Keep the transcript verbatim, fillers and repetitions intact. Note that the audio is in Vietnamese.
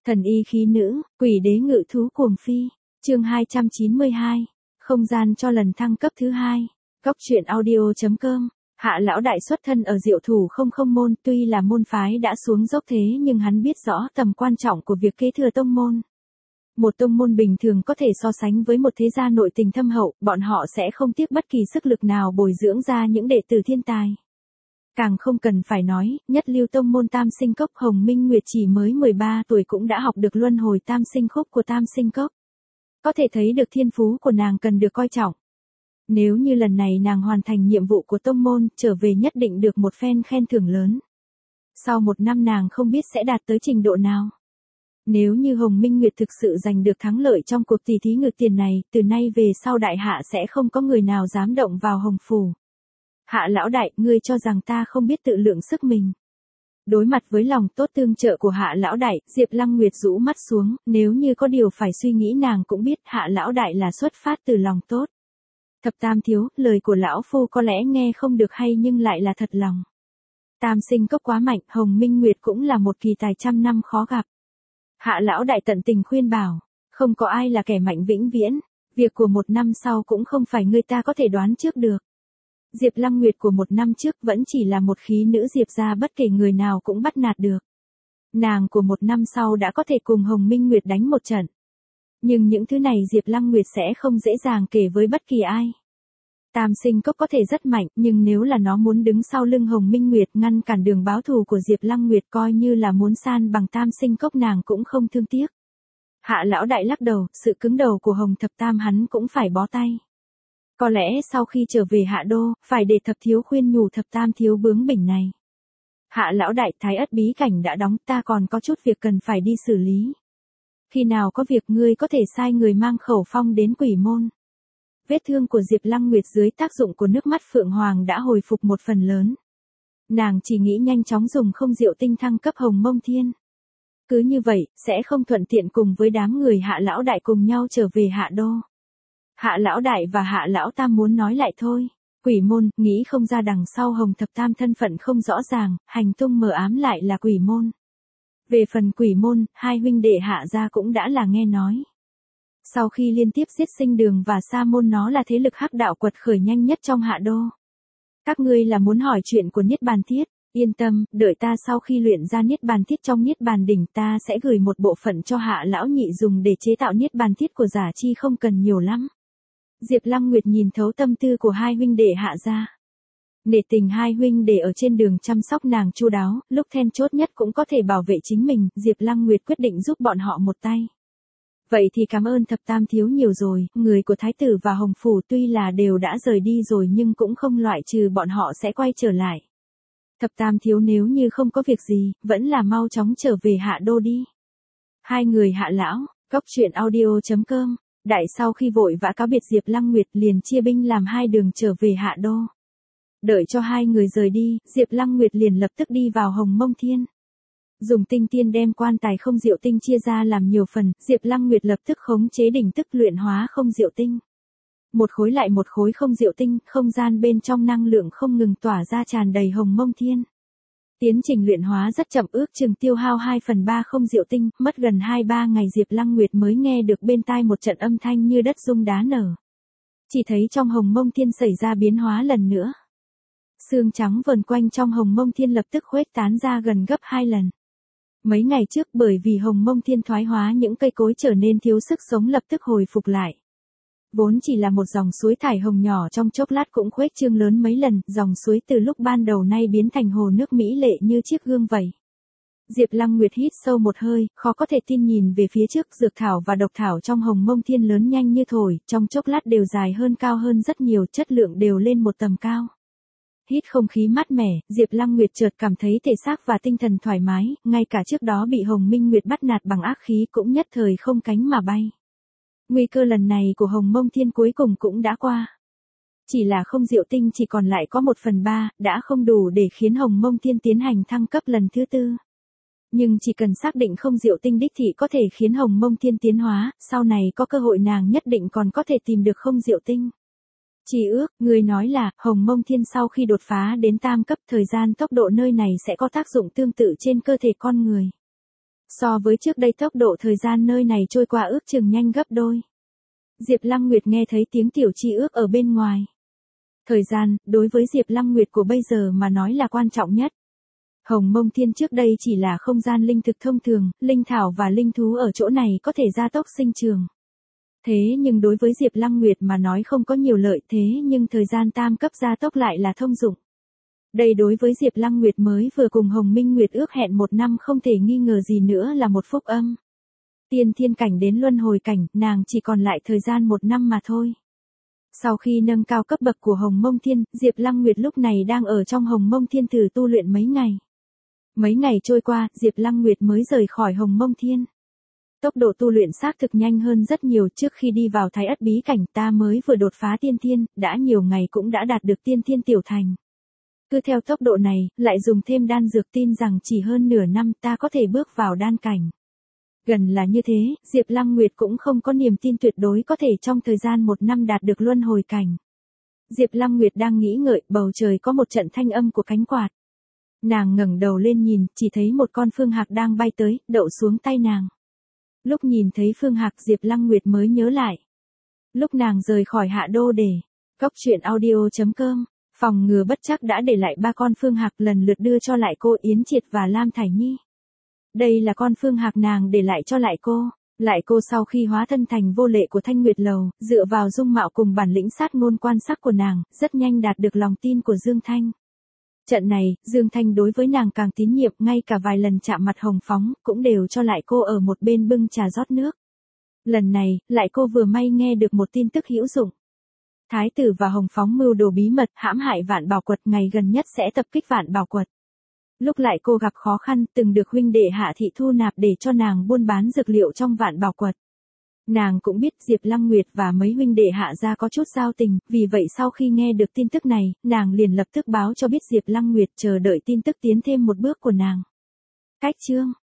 Thần y khí nữ, quỷ đế ngự thú cuồng phi. Chương hai trăm chín mươi hai. Không gian cho lần thăng cấp thứ hai. Góc truyện audio chấm com. Hạ lão đại xuất thân ở Diệu Thủ không không môn, tuy là môn phái đã xuống dốc thế nhưng hắn biết rõ tầm quan trọng của việc kế thừa tông môn. Một tông môn bình thường có thể so sánh với một thế gia nội tình thâm hậu, bọn họ sẽ không tiếc bất kỳ sức lực nào bồi dưỡng ra những đệ tử thiên tài. Càng không cần phải nói, nhất lưu tông môn Tam Sinh Cốc Hồng Minh Nguyệt chỉ mới mười ba tuổi cũng đã học được luân hồi tam sinh khúc của Tam Sinh Cốc. Có thể thấy được thiên phú của nàng cần được coi trọng. Nếu như lần này nàng hoàn thành nhiệm vụ của tông môn, trở về nhất định được một phen khen thưởng lớn. Sau một năm nàng không biết sẽ đạt tới trình độ nào. Nếu như Hồng Minh Nguyệt thực sự giành được thắng lợi trong cuộc tỷ thí ngược tiền này, từ nay về sau đại hạ sẽ không có người nào dám động vào Hồng Phủ. Hạ lão đại, ngươi cho rằng ta không biết tự lượng sức mình. Đối mặt với lòng tốt tương trợ của hạ lão đại, Diệp Lăng Nguyệt rũ mắt xuống, nếu như có điều phải suy nghĩ nàng cũng biết hạ lão đại là xuất phát từ lòng tốt. Thập tam thiếu, lời của lão phu có lẽ nghe không được hay nhưng lại là thật lòng. Tam Sinh Cốc quá mạnh, Hồng Minh Nguyệt cũng là một kỳ tài trăm năm khó gặp. Hạ lão đại tận tình khuyên bảo, không có ai là kẻ mạnh vĩnh viễn, việc của một năm sau cũng không phải người ta có thể đoán trước được. Diệp Lăng Nguyệt của một năm trước vẫn chỉ là một khí nữ Diệp gia bất kể người nào cũng bắt nạt được. Nàng của một năm sau đã có thể cùng Hồng Minh Nguyệt đánh một trận. Nhưng những thứ này Diệp Lăng Nguyệt sẽ không dễ dàng kể với bất kỳ ai. Tam Sinh Cốc có thể rất mạnh, nhưng nếu là nó muốn đứng sau lưng Hồng Minh Nguyệt ngăn cản đường báo thù của Diệp Lăng Nguyệt coi như là muốn san bằng Tam Sinh Cốc nàng cũng không thương tiếc. Hạ lão đại lắc đầu, sự cứng đầu của Hồng Thập Tam hắn cũng phải bó tay. Có lẽ sau khi trở về Hạ Đô, phải để Thập thiếu khuyên nhủ Thập Tam thiếu bướng bỉnh này. Hạ lão đại, Thái Ất bí cảnh đã đóng, ta còn có chút việc cần phải đi xử lý. Khi nào có việc ngươi có thể sai người mang Khẩu Phong đến Quỷ Môn. Vết thương của Diệp Lăng Nguyệt dưới tác dụng của nước mắt Phượng Hoàng đã hồi phục một phần lớn. Nàng chỉ nghĩ nhanh chóng dùng không diệu tinh thăng cấp Hồng Mông Thiên. Cứ như vậy, sẽ không thuận tiện cùng với đám người Hạ lão đại cùng nhau trở về Hạ Đô. Hạ lão đại và Hạ lão tam muốn nói lại thôi. Quỷ Môn, nghĩ không ra đằng sau Hồng Thập Tam thân phận không rõ ràng, hành tung mờ ám lại là Quỷ Môn. Về phần Quỷ Môn, hai huynh đệ Hạ gia cũng đã là nghe nói. Sau khi liên tiếp giết Sinh Đường và Sa Môn, nó là thế lực hắc đạo quật khởi nhanh nhất trong Hạ Đô. Các ngươi là muốn hỏi chuyện của Niết Bàn Thiết, yên tâm, đợi ta sau khi luyện ra Niết Bàn Thiết trong Niết Bàn đỉnh ta sẽ gửi một bộ phận cho Hạ lão nhị dùng để chế tạo Niết Bàn Thiết của giả chi không cần nhiều lắm. Diệp Lăng Nguyệt nhìn thấu tâm tư của hai huynh đệ Hạ gia. Nể tình hai huynh đệ ở trên đường chăm sóc nàng chu đáo, lúc then chốt nhất cũng có thể bảo vệ chính mình, Diệp Lăng Nguyệt quyết định giúp bọn họ một tay. Vậy thì cảm ơn Thập Tam thiếu nhiều rồi, người của Thái tử và Hồng Phủ tuy là đều đã rời đi rồi nhưng cũng không loại trừ bọn họ sẽ quay trở lại. Thập Tam thiếu nếu như không có việc gì, vẫn là mau chóng trở về Hạ Đô đi. Hai người Hạ lão, góc truyện audio chấm com, đại sau khi vội vã cáo biệt Diệp Lăng Nguyệt liền chia binh làm hai đường trở về Hạ Đô. Đợi cho hai người rời đi, Diệp Lăng Nguyệt liền lập tức đi vào Hồng Mông Thiên. Dùng tinh tiên đem quan tài không diệu tinh chia ra làm nhiều phần, Diệp Lăng Nguyệt lập tức khống chế đỉnh tức luyện hóa không diệu tinh. Một khối lại một khối không diệu tinh, không gian bên trong năng lượng không ngừng tỏa ra tràn đầy Hồng Mông Thiên. Tiến trình luyện hóa rất chậm, ước chừng tiêu hao hai phần ba không diệu tinh, mất gần hai ba ngày Diệp Lăng Nguyệt mới nghe được bên tai một trận âm thanh như đất rung đá nở. Chỉ thấy trong Hồng Mông Thiên xảy ra biến hóa lần nữa. Sương trắng vờn quanh trong Hồng Mông Thiên lập tức khuếch tán ra gần gấp hai lần. Mấy ngày trước bởi vì Hồng Mông Thiên thoái hóa những cây cối trở nên thiếu sức sống lập tức hồi phục lại. Vốn chỉ là một dòng suối thải hồng nhỏ trong chốc lát cũng khuếch trương lớn mấy lần, dòng suối từ lúc ban đầu nay biến thành hồ nước mỹ lệ như chiếc gương vậy. Diệp Lăng Nguyệt hít sâu một hơi, khó có thể tin nhìn về phía trước, dược thảo và độc thảo trong Hồng Mông Thiên lớn nhanh như thổi, trong chốc lát đều dài hơn cao hơn rất nhiều, chất lượng đều lên một tầm cao. Hít không khí mát mẻ, Diệp Lăng Nguyệt chợt cảm thấy thể xác và tinh thần thoải mái, ngay cả trước đó bị Hồng Minh Nguyệt bắt nạt bằng ác khí cũng nhất thời không cánh mà bay. Nguy cơ lần này của Hồng Mông Thiên cuối cùng cũng đã qua. Chỉ là không diệu tinh chỉ còn lại có một phần ba, đã không đủ để khiến Hồng Mông Thiên tiến hành thăng cấp lần thứ tư. Nhưng chỉ cần xác định không diệu tinh đích thị có thể khiến Hồng Mông Thiên tiến hóa, sau này có cơ hội nàng nhất định còn có thể tìm được không diệu tinh. Chỉ ước, người nói là, Hồng Mông Thiên sau khi đột phá đến tam cấp, thời gian tốc độ nơi này sẽ có tác dụng tương tự trên cơ thể con người. So với trước đây tốc độ thời gian nơi này trôi qua ước chừng nhanh gấp đôi. Diệp Lăng Nguyệt nghe thấy tiếng tiểu chi ước ở bên ngoài. Thời gian, đối với Diệp Lăng Nguyệt của bây giờ mà nói là quan trọng nhất. Hồng Mông Thiên trước đây chỉ là không gian linh thực thông thường, linh thảo và linh thú ở chỗ này có thể gia tốc sinh trường. Thế nhưng đối với Diệp Lăng Nguyệt mà nói không có nhiều lợi, thế nhưng thời gian tam cấp gia tốc lại là thông dụng. Đây đối với Diệp Lăng Nguyệt mới vừa cùng Hồng Minh Nguyệt ước hẹn một năm không thể nghi ngờ gì nữa là một phúc âm. Tiên thiên cảnh đến luân hồi cảnh, nàng chỉ còn lại thời gian một năm mà thôi. Sau khi nâng cao cấp bậc của Hồng Mông Thiên, Diệp Lăng Nguyệt lúc này đang ở trong Hồng Mông Thiên thử tu luyện mấy ngày. Mấy ngày trôi qua, Diệp Lăng Nguyệt mới rời khỏi Hồng Mông Thiên. Tốc độ tu luyện xác thực nhanh hơn rất nhiều. Trước khi đi vào Thái Ất bí cảnh ta mới vừa đột phá tiên thiên, đã nhiều ngày cũng đã đạt được tiên thiên tiểu thành. Cứ theo tốc độ này, lại dùng thêm đan dược, tin rằng chỉ hơn nửa năm ta có thể bước vào đan cảnh. Gần là như thế, Diệp Lăng Nguyệt cũng không có niềm tin tuyệt đối có thể trong thời gian một năm đạt được luân hồi cảnh. Diệp Lăng Nguyệt đang nghĩ ngợi, bầu trời có một trận thanh âm của cánh quạt. Nàng ngẩng đầu lên nhìn, chỉ thấy một con phương hạc đang bay tới, đậu xuống tay nàng. Lúc nhìn thấy phương hạc Diệp Lăng Nguyệt mới nhớ lại. Lúc nàng rời khỏi Hạ Đô để, Cốc Truyện Audio chấm com, phòng ngừa bất trắc đã để lại ba con phương hạc lần lượt đưa cho lại cô Yến Triệt và Lam Thải Nhi. Đây là con phương hạc nàng để lại cho lại cô. Lại cô sau khi hóa thân thành vô lệ của Thanh Nguyệt Lầu, dựa vào dung mạo cùng bản lĩnh sát ngôn quan sắc của nàng, rất nhanh đạt được lòng tin của Dương Thanh. Trận này, Dương Thanh đối với nàng càng tín nhiệm, ngay cả vài lần chạm mặt Hồng Phóng, cũng đều cho lại cô ở một bên bưng trà rót nước. Lần này, lại cô vừa may nghe được một tin tức hữu dụng. Thái tử và Hồng Phóng mưu đồ bí mật hãm hại Vạn Bảo Quật, ngày gần nhất sẽ tập kích Vạn Bảo Quật. Lúc lại cô gặp khó khăn, từng được huynh đệ Hạ Thị thu nạp để cho nàng buôn bán dược liệu trong Vạn Bảo Quật. Nàng cũng biết Diệp Lăng Nguyệt và mấy huynh đệ Hạ gia có chút giao tình, vì vậy sau khi nghe được tin tức này, nàng liền lập tức báo cho biết Diệp Lăng Nguyệt, chờ đợi tin tức tiến thêm một bước của nàng. Cách chương